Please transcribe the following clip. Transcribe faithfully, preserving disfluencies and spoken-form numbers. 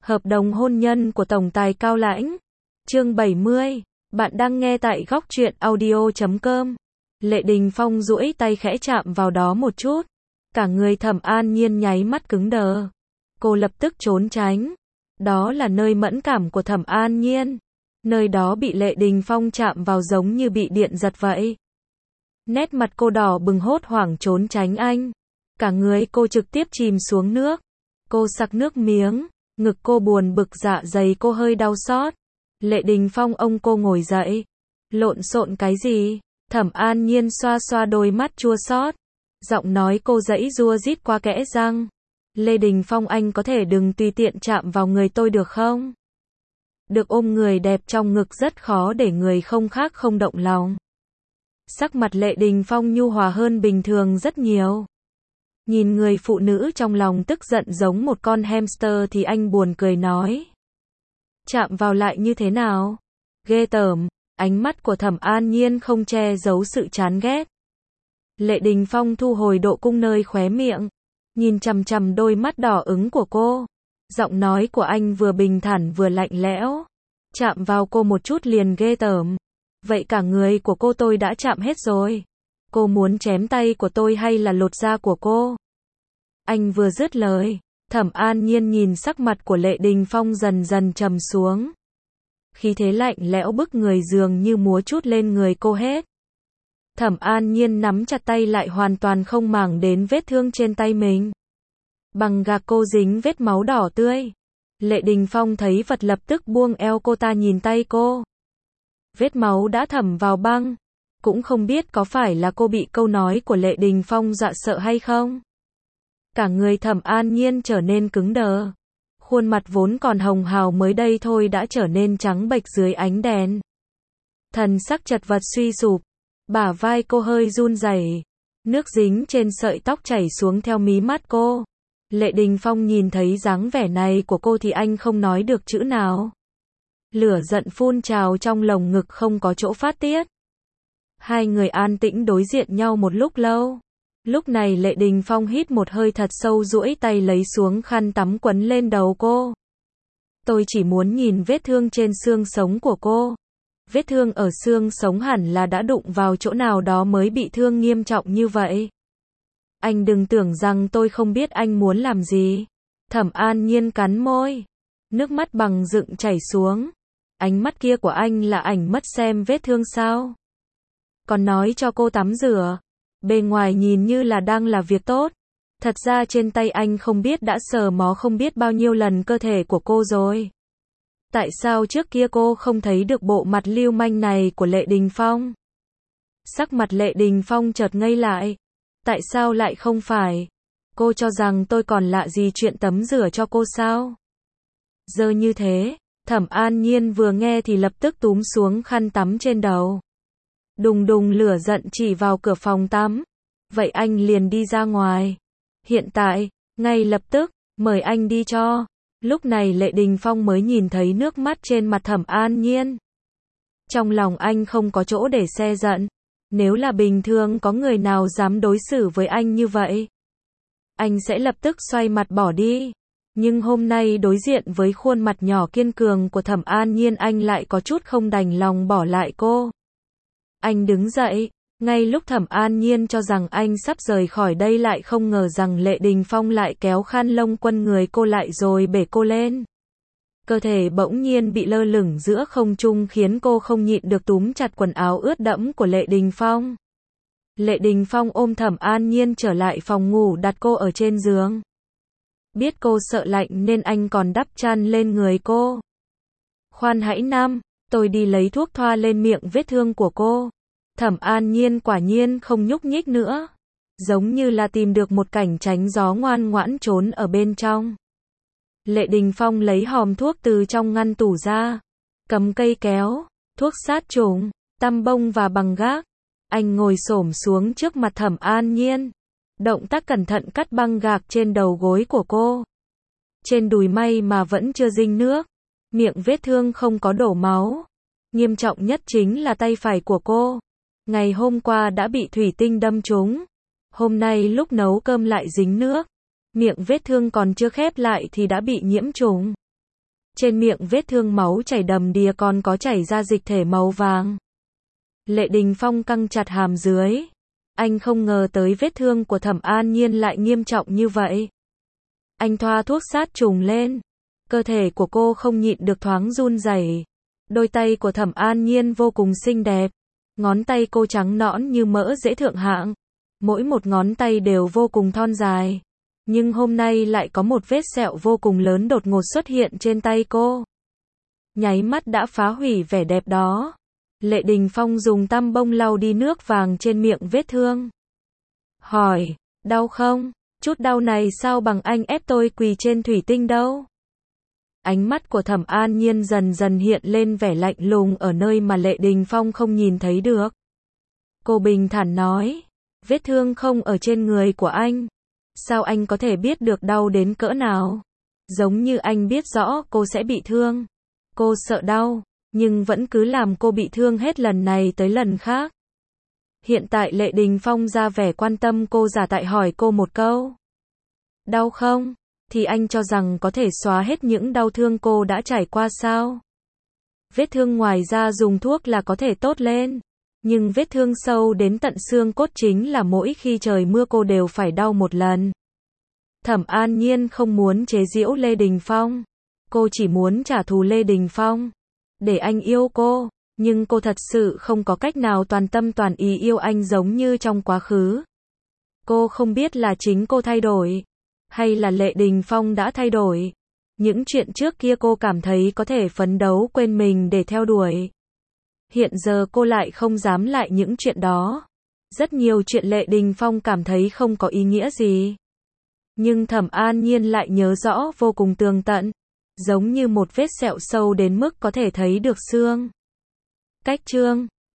Hợp đồng hôn nhân của tổng tài Cao Lãnh. Chương bảy mươi. Bạn đang nghe tại góc truyện audio chấm com. Lệ Đình Phong duỗi tay khẽ chạm vào đó một chút. Cả người Thẩm An Nhiên nháy mắt cứng đờ. Cô lập tức trốn tránh. Đó là nơi mẫn cảm của Thẩm An Nhiên. Nơi đó bị Lệ Đình Phong chạm vào giống như bị điện giật vậy. Nét mặt cô đỏ bừng hốt hoảng trốn tránh anh. Cả người cô trực tiếp chìm xuống nước. Cô sặc nước miếng. Ngực cô buồn bực, dạ dày cô hơi đau xót. Lệ Đình Phong ông cô ngồi dậy. Lộn xộn cái gì? Thẩm An Nhiên xoa xoa đôi mắt chua xót. Giọng nói cô giãy giụa rít qua kẽ răng. Lệ Đình Phong, anh có thể đừng tùy tiện chạm vào người tôi được không? Được ôm người đẹp trong ngực rất khó để người không khác không động lòng. Sắc mặt Lệ Đình Phong nhu hòa hơn bình thường rất nhiều. Nhìn người phụ nữ trong lòng tức giận giống một con hamster thì anh buồn cười nói. Chạm vào lại như thế nào? Ghê tởm. Ánh mắt của Thẩm An Nhiên không che giấu sự chán ghét. Lệ Đình Phong thu hồi độ cung nơi khóe miệng. Nhìn chằm chằm đôi mắt đỏ ửng của cô. Giọng nói của anh vừa bình thản vừa lạnh lẽo. Chạm vào cô một chút liền ghê tởm. Vậy cả người của cô tôi đã chạm hết rồi. Cô muốn chém tay của tôi hay là lột da của cô? Anh vừa dứt lời, Thẩm An Nhiên nhìn sắc mặt của Lệ Đình Phong dần dần trầm xuống. Khí thế lạnh lẽo bức người dường như múa chút lên người cô hết. Thẩm An Nhiên nắm chặt tay lại hoàn toàn không màng đến vết thương trên tay mình. Bằng gạc cô dính vết máu đỏ tươi. Lệ Đình Phong thấy vật lập tức buông eo cô ta nhìn tay cô. Vết máu đã thẩm vào băng. Cũng không biết có phải là cô bị câu nói của Lệ Đình Phong dọa sợ hay không. Cả người Thẩm An Nhiên trở nên cứng đờ. Khuôn mặt vốn còn hồng hào mới đây thôi đã trở nên trắng bệch dưới ánh đèn. Thần sắc chật vật suy sụp. Bả vai cô hơi run rẩy. Nước dính trên sợi tóc chảy xuống theo mí mắt cô. Lệ Đình Phong nhìn thấy dáng vẻ này của cô thì anh không nói được chữ nào. Lửa giận phun trào trong lồng ngực không có chỗ phát tiết. Hai người an tĩnh đối diện nhau một lúc lâu. Lúc này Lệ Đình Phong hít một hơi thật sâu, duỗi tay lấy xuống khăn tắm quấn lên đầu cô. Tôi chỉ muốn nhìn vết thương trên xương sống của cô. Vết thương ở xương sống hẳn là đã đụng vào chỗ nào đó mới bị thương nghiêm trọng như vậy. Anh đừng tưởng rằng tôi không biết anh muốn làm gì. Thẩm An Nhiên cắn môi. Nước mắt bằng dựng chảy xuống. Ánh mắt kia của anh là ảnh mất xem vết thương sao? Còn nói cho cô tắm rửa. Bề ngoài nhìn như là đang là việc tốt. Thật ra trên tay anh không biết đã sờ mó không biết bao nhiêu lần cơ thể của cô rồi. Tại sao trước kia cô không thấy được bộ mặt lưu manh này của Lệ Đình Phong? Sắc mặt Lệ Đình Phong chợt ngây lại. Tại sao lại không phải? Cô cho rằng tôi còn lạ gì chuyện tắm rửa cho cô sao? Giờ như thế, Thẩm An Nhiên vừa nghe thì lập tức túm xuống khăn tắm trên đầu. Đùng đùng lửa giận chỉ vào cửa phòng tắm. Vậy anh liền đi ra ngoài. Hiện tại, ngay lập tức, mời anh đi cho. Lúc này Lệ Đình Phong mới nhìn thấy nước mắt trên mặt Thẩm An Nhiên. Trong lòng anh không có chỗ để se giận. Nếu là bình thường có người nào dám đối xử với anh như vậy, anh sẽ lập tức xoay mặt bỏ đi. Nhưng hôm nay đối diện với khuôn mặt nhỏ kiên cường của Thẩm An Nhiên, anh lại có chút không đành lòng bỏ lại cô. Anh đứng dậy, ngay lúc Thẩm An Nhiên cho rằng anh sắp rời khỏi đây lại không ngờ rằng Lệ Đình Phong lại kéo khăn lông quấn người cô lại rồi bể cô lên. Cơ thể bỗng nhiên bị lơ lửng giữa không trung khiến cô không nhịn được túm chặt quần áo ướt đẫm của Lệ Đình Phong. Lệ Đình Phong ôm Thẩm An Nhiên trở lại phòng ngủ, đặt cô ở trên giường. Biết cô sợ lạnh nên anh còn đắp chăn lên người cô. Khoan hãy Nam, tôi đi lấy thuốc thoa lên miệng vết thương của cô. Thẩm An Nhiên quả nhiên không nhúc nhích nữa. Giống như là tìm được một cảnh tránh gió ngoan ngoãn trốn ở bên trong. Lệ Đình Phong lấy hòm thuốc từ trong ngăn tủ ra. Cầm cây kéo, thuốc sát trùng, tăm bông và bằng gác. Anh ngồi xổm xuống trước mặt Thẩm An Nhiên. Động tác cẩn thận cắt băng gạc trên đầu gối của cô. Trên đùi may mà vẫn chưa dinh nước. Miệng vết thương không có đổ máu. Nghiêm trọng nhất chính là tay phải của cô. Ngày hôm qua đã bị thủy tinh đâm trúng. Hôm nay lúc nấu cơm lại dính nước. Miệng vết thương còn chưa khép lại thì đã bị nhiễm trùng. Trên miệng vết thương máu chảy đầm đìa còn có chảy ra dịch thể màu vàng. Lệ Đình Phong căng chặt hàm dưới. Anh không ngờ tới vết thương của Thẩm An Nhiên lại nghiêm trọng như vậy. Anh thoa thuốc sát trùng lên. Cơ thể của cô không nhịn được thoáng run rẩy. Đôi tay của Thẩm An Nhiên vô cùng xinh đẹp. Ngón tay cô trắng nõn như mỡ dễ thượng hạng. Mỗi một ngón tay đều vô cùng thon dài. Nhưng hôm nay lại có một vết sẹo vô cùng lớn đột ngột xuất hiện trên tay cô. Nháy mắt đã phá hủy vẻ đẹp đó. Lệ Đình Phong dùng tăm bông lau đi nước vàng trên miệng vết thương. Hỏi, đau không? Chút đau này sao bằng anh ép tôi quỳ trên thủy tinh đâu? Ánh mắt của Thẩm An Nhiên dần dần hiện lên vẻ lạnh lùng ở nơi mà Lệ Đình Phong không nhìn thấy được. Cô bình thản nói, vết thương không ở trên người của anh. Sao anh có thể biết được đau đến cỡ nào? Giống như anh biết rõ cô sẽ bị thương. Cô sợ đau, nhưng vẫn cứ làm cô bị thương hết lần này tới lần khác. Hiện tại Lệ Đình Phong ra vẻ quan tâm cô, giả tại hỏi cô một câu. Đau không? Thì anh cho rằng có thể xóa hết những đau thương cô đã trải qua sao? Vết thương ngoài ra dùng thuốc là có thể tốt lên. Nhưng vết thương sâu đến tận xương cốt chính là mỗi khi trời mưa cô đều phải đau một lần. Thẩm An Nhiên không muốn chế giễu Lê Đình Phong. Cô chỉ muốn trả thù Lê Đình Phong. Để anh yêu cô. Nhưng cô thật sự không có cách nào toàn tâm toàn ý yêu anh giống như trong quá khứ. Cô không biết là chính cô thay đổi. Hay là Lệ Đình Phong đã thay đổi. Những chuyện trước kia cô cảm thấy có thể phấn đấu quên mình để theo đuổi. Hiện giờ cô lại không dám lại những chuyện đó. Rất nhiều chuyện Lệ Đình Phong cảm thấy không có ý nghĩa gì. Nhưng Thẩm An Nhiên lại nhớ rõ vô cùng tường tận. Giống như một vết sẹo sâu đến mức có thể thấy được xương. Cách chương